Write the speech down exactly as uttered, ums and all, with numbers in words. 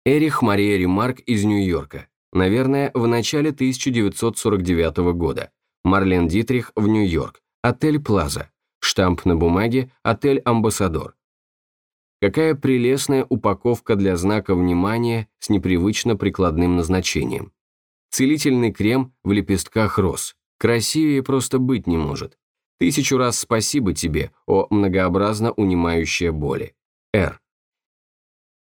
Эрих Мария Ремарк из Нью-Йорка. Наверное, в начале тысяча девятьсот сорок девятого года. Марлен Дитрих в Нью-Йорк. Отель Плаза. Штамп на бумаге «Отель Амбассадор». Какая прелестная упаковка для знака внимания с непривычно прикладным назначением. Целительный крем в лепестках роз. Красивее просто быть не может. Тысячу раз спасибо тебе, о многообразно унимающая боли. Р.